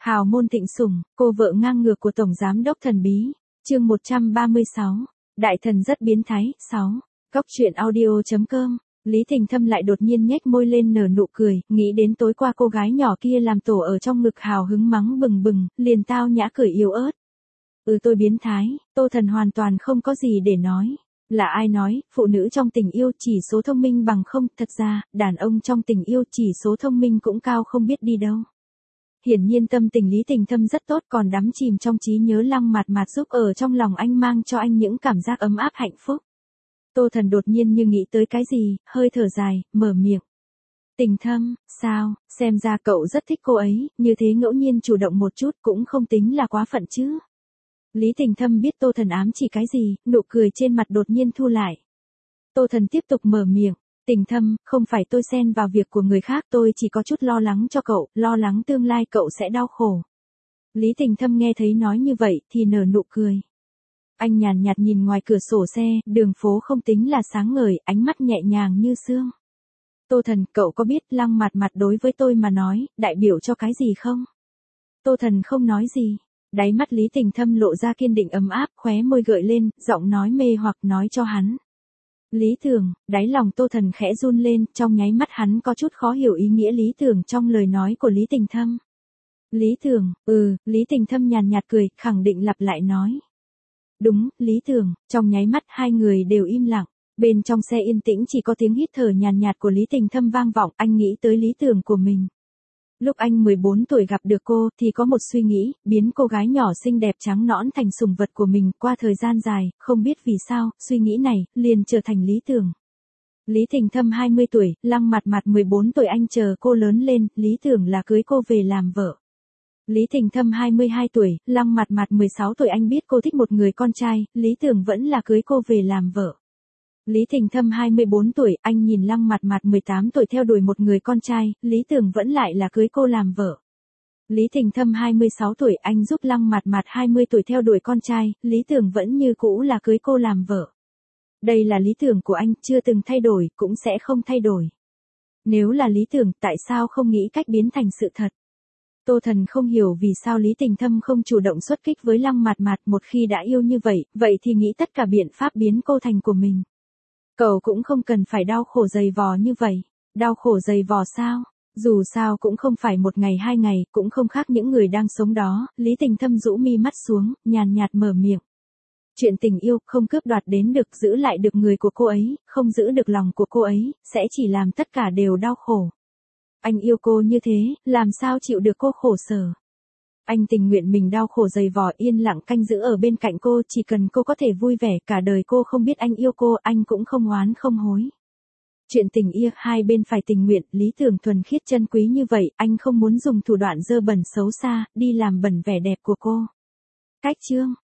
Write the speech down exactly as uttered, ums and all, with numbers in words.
Hào môn thịnh sủng, cô vợ ngang ngược của Tổng Giám đốc thần bí. Chương một trăm ba mươi sáu. Đại thần rất biến thái. sáu. Góc truyện audio chấm com. Lý Thịnh Thâm lại đột nhiên nhếch môi lên nở nụ cười, nghĩ đến tối qua cô gái nhỏ kia làm tổ ở trong ngực hào hứng mắng bừng bừng, liền tao nhã cười yếu ớt. Ừ tôi biến thái, Tô Thần hoàn toàn không có gì để nói. Là ai nói, phụ nữ trong tình yêu chỉ số thông minh bằng không, thật ra, đàn ông trong tình yêu chỉ số thông minh cũng cao không biết đi đâu. Hiển nhiên tâm tình Lý Thịnh Thâm rất tốt, còn đắm chìm trong trí nhớ Lăng Mạt Mạt giúp ở trong lòng anh mang cho anh những cảm giác ấm áp hạnh phúc. Tô Thần đột nhiên như nghĩ tới cái gì, hơi thở dài, mở miệng. Thịnh Thâm, sao, xem ra cậu rất thích cô ấy, như thế ngẫu nhiên chủ động một chút cũng không tính là quá phận chứ. Lý Thịnh Thâm biết Tô Thần ám chỉ cái gì, nụ cười trên mặt đột nhiên thu lại. Tô Thần tiếp tục mở miệng. Thịnh Thâm, không phải tôi xen vào việc của người khác, tôi chỉ có chút lo lắng cho cậu, lo lắng tương lai cậu sẽ đau khổ. Lý Thịnh Thâm nghe thấy nói như vậy thì nở nụ cười. Anh nhàn nhạt nhìn ngoài cửa sổ xe, đường phố không tính là sáng ngời, ánh mắt nhẹ nhàng như sương. Tô Thần, cậu có biết Lăng Mạt Mạt đối với tôi mà nói, đại biểu cho cái gì không? Tô Thần không nói gì. Đáy mắt Lý Thịnh Thâm lộ ra kiên định ấm áp, khóe môi gợi lên, giọng nói mê hoặc nói cho hắn. Lý Tưởng, đáy lòng Tô Thần khẽ run lên, trong nháy mắt hắn có chút khó hiểu ý nghĩa Lý Tưởng trong lời nói của Lý Thịnh Thâm. Lý Tưởng, ừ, Lý Thịnh Thâm nhàn nhạt cười, khẳng định lặp lại nói. Đúng, Lý Tưởng, trong nháy mắt hai người đều im lặng, bên trong xe yên tĩnh chỉ có tiếng hít thở nhàn nhạt của Lý Thịnh Thâm vang vọng, anh nghĩ tới lý tưởng của mình. Lúc anh mười bốn tuổi gặp được cô thì có một suy nghĩ, biến cô gái nhỏ xinh đẹp trắng nõn thành sủng vật của mình, qua thời gian dài, không biết vì sao, suy nghĩ này, liền trở thành lý tưởng. Lý Thịnh Thâm hai mươi tuổi, Lăng Mạt Mạt mười bốn tuổi, anh chờ cô lớn lên, lý tưởng là cưới cô về làm vợ. Lý Thịnh Thâm hai mươi hai tuổi, Lăng Mạt Mạt mười sáu tuổi, anh biết cô thích một người con trai, lý tưởng vẫn là cưới cô về làm vợ. Lý Thịnh Thâm hai mươi bốn tuổi, anh nhìn Lăng Mạt Mạt mười tám tuổi theo đuổi một người con trai, lý tưởng vẫn lại là cưới cô làm vợ. Lý Thịnh Thâm hai mươi sáu tuổi, anh giúp Lăng Mạt Mạt hai mươi tuổi theo đuổi con trai, lý tưởng vẫn như cũ là cưới cô làm vợ. Đây là lý tưởng của anh, chưa từng thay đổi, cũng sẽ không thay đổi. Nếu là lý tưởng, tại sao không nghĩ cách biến thành sự thật? Tô Thần không hiểu vì sao Lý Thịnh Thâm không chủ động xuất kích với Lăng Mạt Mạt, một khi đã yêu như vậy, vậy thì nghĩ tất cả biện pháp biến cô thành của mình. Cậu cũng không cần phải đau khổ dày vò như vậy. Đau khổ dày vò sao? Dù sao cũng không phải một ngày hai ngày, cũng không khác những người đang sống đó. Lý Thịnh Thâm rũ mi mắt xuống, nhàn nhạt mở miệng. Chuyện tình yêu, không cướp đoạt đến được, giữ lại được người của cô ấy, không giữ được lòng của cô ấy, sẽ chỉ làm tất cả đều đau khổ. Anh yêu cô như thế, làm sao chịu được cô khổ sở. Anh tình nguyện mình đau khổ dày vò, yên lặng canh giữ ở bên cạnh cô, chỉ cần cô có thể vui vẻ, cả đời cô không biết anh yêu cô, anh cũng không oán không hối. Chuyện tình yêu, hai bên phải tình nguyện, lý tưởng thuần khiết chân quý như vậy, anh không muốn dùng thủ đoạn dơ bẩn xấu xa, đi làm bẩn vẻ đẹp của cô. Cách chương,